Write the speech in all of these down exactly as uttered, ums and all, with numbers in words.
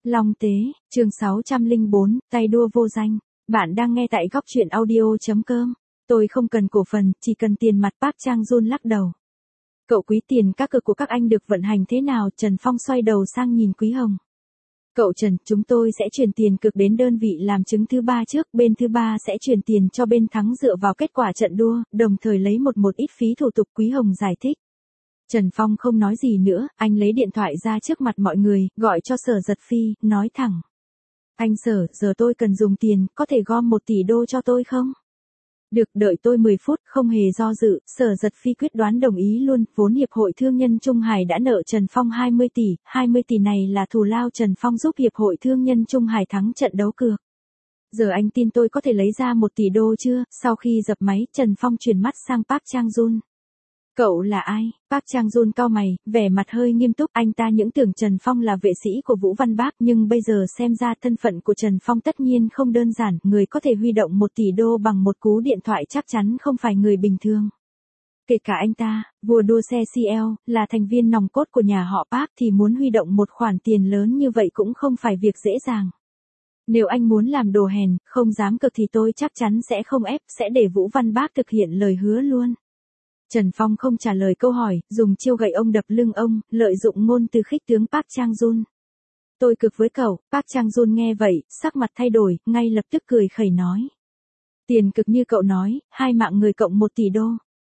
Long Tế, chương sáu trăm lẻ bốn, tay đua vô danh. Bạn đang nghe tại góc truyện audio chấm com. Tôi không cần cổ phần, chỉ cần tiền mặt. Park Chang-jun lắc đầu. Cậu Quý, tiền các cược của các anh được vận hành thế nào? Trần Phong xoay đầu sang nhìn Quý Hồng. Cậu Trần, chúng tôi sẽ chuyển tiền cược đến đơn vị làm chứng thứ ba trước, bên thứ ba sẽ chuyển tiền cho bên thắng dựa vào kết quả trận đua, đồng thời lấy một một ít phí thủ tục. Quý Hồng giải thích. Trần Phong không nói gì nữa, anh lấy điện thoại ra trước mặt mọi người, gọi cho Sở Giật Phi, nói thẳng. Anh Sở, giờ tôi cần dùng tiền, có thể gom một tỷ đô cho tôi không? Được, đợi tôi mười phút, không hề do dự, Sở Giật Phi quyết đoán đồng ý luôn. Vốn Hiệp hội Thương nhân Trung Hải đã nợ Trần Phong hai mươi tỷ, hai mươi tỷ này là thù lao Trần Phong giúp Hiệp hội Thương nhân Trung Hải thắng trận đấu cược. Giờ anh tin tôi có thể lấy ra một tỷ đô chưa? Sau khi dập máy, Trần Phong chuyển mắt sang Park Chang-jun. Cậu là ai? Park Chang-jun cau mày, vẻ mặt hơi nghiêm túc. Anh ta những tưởng Trần Phong là vệ sĩ của Vũ Văn Bác, nhưng bây giờ xem ra thân phận của Trần Phong tất nhiên không đơn giản. Người có thể huy động một tỷ đô bằng một cú điện thoại chắc chắn không phải người bình thường. Kể cả anh ta, vua đua xe xê lờ, là thành viên nòng cốt của nhà họ Park thì muốn huy động một khoản tiền lớn như vậy cũng không phải việc dễ dàng. Nếu anh muốn làm đồ hèn, không dám cực thì tôi chắc chắn sẽ không ép, sẽ để Vũ Văn Bác thực hiện lời hứa luôn. Trần Phong không trả lời câu hỏi, dùng chiêu gậy ông đập lưng ông, lợi dụng ngôn từ khích tướng Park Chang-jun. Tôi cực với cậu. Park Chang-jun nghe vậy, sắc mặt thay đổi, ngay lập tức cười khẩy nói. Tiền cực như cậu nói, hai mạng người cộng một tỷ đô.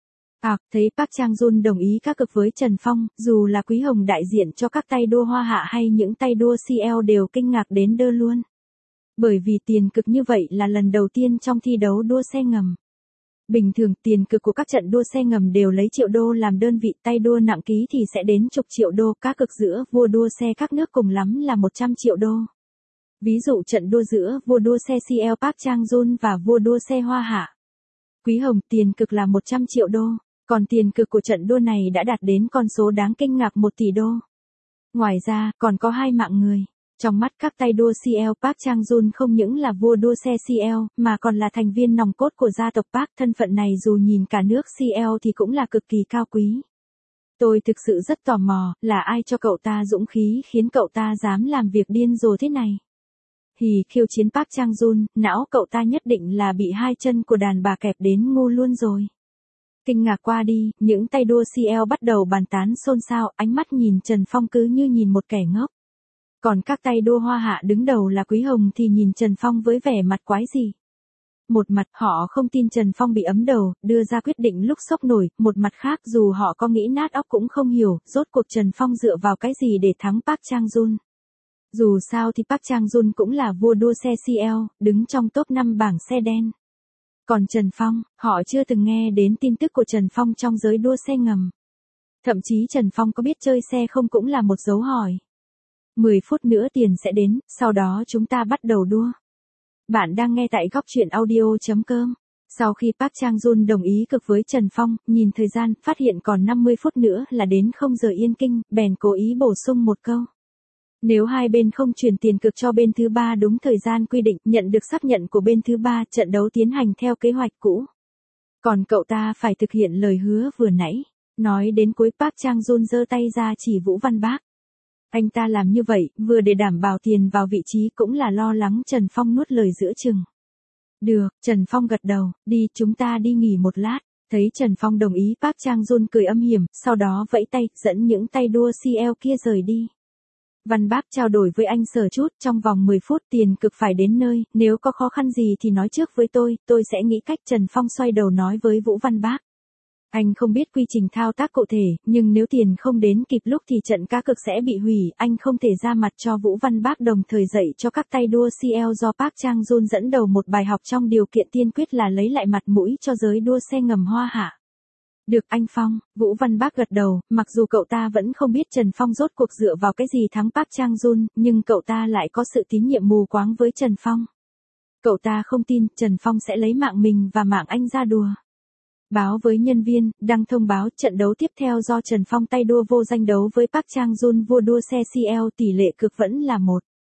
À, thấy Park Chang-jun đồng ý các cực với Trần Phong, dù là Quý Hồng đại diện cho các tay đua Hoa Hạ hay những tay đua xê lờ đều kinh ngạc đến đơ luôn. Bởi vì tiền cực như vậy là lần đầu tiên trong thi đấu đua xe ngầm. Bình thường tiền cực của các trận đua xe ngầm đều lấy triệu đô làm đơn vị, tay đua nặng ký thì sẽ đến chục triệu đô, cá cược giữa vua đua xe các nước cùng lắm là một trăm triệu đô. Ví dụ trận đua giữa vua đua xe xê lờ Park Chang-jun và vua đua xe Hoa Hạ Quý Hồng, tiền cực là một trăm triệu đô, còn tiền cực của trận đua này đã đạt đến con số đáng kinh ngạc một tỷ đô. Ngoài ra, còn có hai mạng người. Trong mắt các tay đua xê lờ, Park Chang-jun không những là vua đua xe xê lờ, mà còn là thành viên nòng cốt của gia tộc Park. Thân phận này dù nhìn cả nước xê lờ thì cũng là cực kỳ cao quý. Tôi thực sự rất tò mò, là ai cho cậu ta dũng khí khiến cậu ta dám làm việc điên rồ thế này? Hì, khiêu chiến Park Chang-jun, não cậu ta nhất định là bị hai chân của đàn bà kẹp đến ngu luôn rồi. Kinh ngạc qua đi, những tay đua xê lờ bắt đầu bàn tán xôn xao, ánh mắt nhìn Trần Phong cứ như nhìn một kẻ ngốc. Còn các tay đua Hoa Hạ đứng đầu là Quý Hồng thì nhìn Trần Phong với vẻ mặt quái gì. Một mặt họ không tin Trần Phong bị ấm đầu, đưa ra quyết định lúc sốc nổi, một mặt khác dù họ có nghĩ nát óc cũng không hiểu, rốt cuộc Trần Phong dựa vào cái gì để thắng Park Chang-jun. Dù sao thì Park Chang-jun cũng là vua đua xe xê lờ, đứng trong top năm bảng xe đen. Còn Trần Phong, họ chưa từng nghe đến tin tức của Trần Phong trong giới đua xe ngầm. Thậm chí Trần Phong có biết chơi xe không cũng là một dấu hỏi. mười phút nữa tiền sẽ đến, sau đó chúng ta bắt đầu đua. Bạn đang nghe tại góc truyện audio chấm com. Sau khi Park Chang-jun đồng ý cực với Trần Phong, nhìn thời gian, phát hiện còn năm mươi phút nữa là đến không giờ Yên Kinh, bèn cố ý bổ sung một câu. Nếu hai bên không chuyển tiền cực cho bên thứ ba đúng thời gian quy định, nhận được xác nhận của bên thứ ba, trận đấu tiến hành theo kế hoạch cũ. Còn cậu ta phải thực hiện lời hứa vừa nãy. Nói đến cuối, Park Chang-jun giơ tay ra chỉ Vũ Văn Bác. Anh ta làm như vậy, vừa để đảm bảo tiền vào vị trí cũng là lo lắng Trần Phong nuốt lời giữa chừng. Được, Trần Phong gật đầu, đi chúng ta đi nghỉ một lát. Thấy Trần Phong đồng ý, Park Chang-jun cười âm hiểm, sau đó vẫy tay, dẫn những tay đua xê lờ kia rời đi. Văn Bác trao đổi với anh Sở chút, trong vòng mười phút tiền cực phải đến nơi, nếu có khó khăn gì thì nói trước với tôi, tôi sẽ nghĩ cách. Trần Phong xoay đầu nói với Vũ Văn Bác. Anh không biết quy trình thao tác cụ thể, nhưng nếu tiền không đến kịp lúc thì trận cá cược sẽ bị hủy, anh không thể ra mặt cho Vũ Văn Bác, đồng thời dạy cho các tay đua xê lờ do Park Chang-jun dẫn đầu một bài học trong điều kiện tiên quyết là lấy lại mặt mũi cho giới đua xe ngầm Hoa Hạ. Được anh Phong, Vũ Văn Bác gật đầu, mặc dù cậu ta vẫn không biết Trần Phong rốt cuộc dựa vào cái gì thắng Park Chang-jun, nhưng cậu ta lại có sự tín nhiệm mù quáng với Trần Phong. Cậu ta không tin Trần Phong sẽ lấy mạng mình và mạng anh ra đùa. Báo với nhân viên, đăng thông báo trận đấu tiếp theo do Trần Phong tay đua vô danh đấu với Park Chang-jun vua đua xe xê lờ, tỷ lệ cược vẫn là một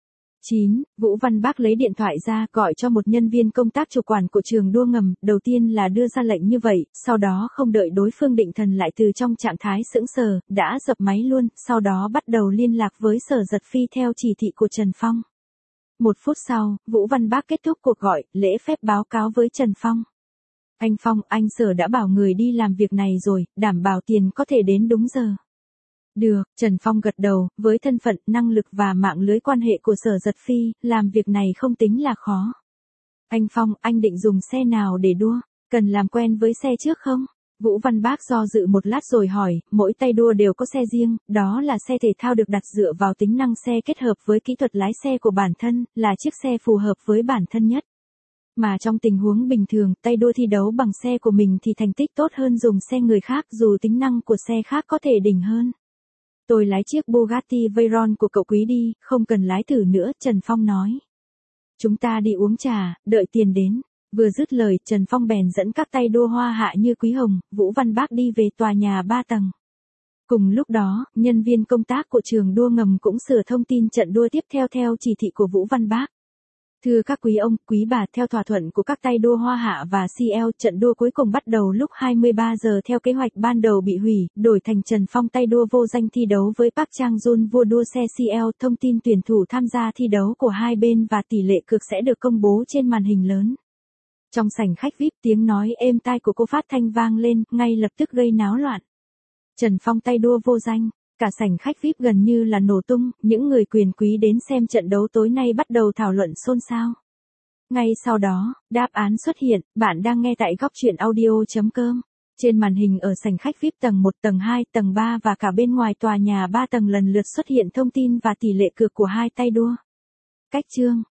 chín. Vũ Văn Bác lấy điện thoại ra gọi cho một nhân viên công tác chủ quản của trường đua ngầm, đầu tiên là đưa ra lệnh như vậy, sau đó không đợi đối phương định thần lại từ trong trạng thái sững sờ, đã dập máy luôn, sau đó bắt đầu liên lạc với Sở Giật Phi theo chỉ thị của Trần Phong. Một phút sau, Vũ Văn Bác kết thúc cuộc gọi, lễ phép báo cáo với Trần Phong. Anh Phong, anh Sở đã bảo người đi làm việc này rồi, đảm bảo tiền có thể đến đúng giờ. Được, Trần Phong gật đầu, với thân phận, năng lực và mạng lưới quan hệ của Sở Giật Phi, làm việc này không tính là khó. Anh Phong, anh định dùng xe nào để đua? Cần làm quen với xe trước không? Vũ Văn Bác do dự một lát rồi hỏi, mỗi tay đua đều có xe riêng, đó là xe thể thao được đặt dựa vào tính năng xe kết hợp với kỹ thuật lái xe của bản thân, là chiếc xe phù hợp với bản thân nhất. Mà trong tình huống bình thường, tay đua thi đấu bằng xe của mình thì thành tích tốt hơn dùng xe người khác dù tính năng của xe khác có thể đỉnh hơn. Tôi lái chiếc Bugatti Veyron của cậu Quý đi, không cần lái thử nữa, Trần Phong nói. Chúng ta đi uống trà, đợi tiền đến. Vừa dứt lời, Trần Phong bèn dẫn các tay đua hoa hạ như Quý Hồng, Vũ Văn Bác đi về tòa nhà ba tầng. Cùng lúc đó, nhân viên công tác của trường đua ngầm cũng sửa thông tin trận đua tiếp theo theo chỉ thị của Vũ Văn Bác. Thưa các quý ông, quý bà, theo thỏa thuận của các tay đua Hoa Hạ và xê lờ, trận đua cuối cùng bắt đầu lúc hai mươi ba giờ theo kế hoạch ban đầu bị hủy, đổi thành Trần Phong tay đua vô danh thi đấu với Park Chang-jun vua đua xe xê lờ. Thông tin tuyển thủ tham gia thi đấu của hai bên và tỷ lệ cược sẽ được công bố trên màn hình lớn. Trong sảnh khách vi ai pi, tiếng nói êm tai của cô phát thanh vang lên, ngay lập tức gây náo loạn. Trần Phong tay đua vô danh. Cả sảnh khách vi ai pi gần như là nổ tung, những người quyền quý đến xem trận đấu tối nay bắt đầu thảo luận xôn xao. Ngay sau đó, đáp án xuất hiện, bạn đang nghe tại góc truyện audio chấm com. Trên màn hình ở sảnh khách vi ai pi tầng một, tầng hai, tầng ba và cả bên ngoài tòa nhà ba tầng lần lượt xuất hiện thông tin và tỷ lệ cược của hai tay đua. Cách chương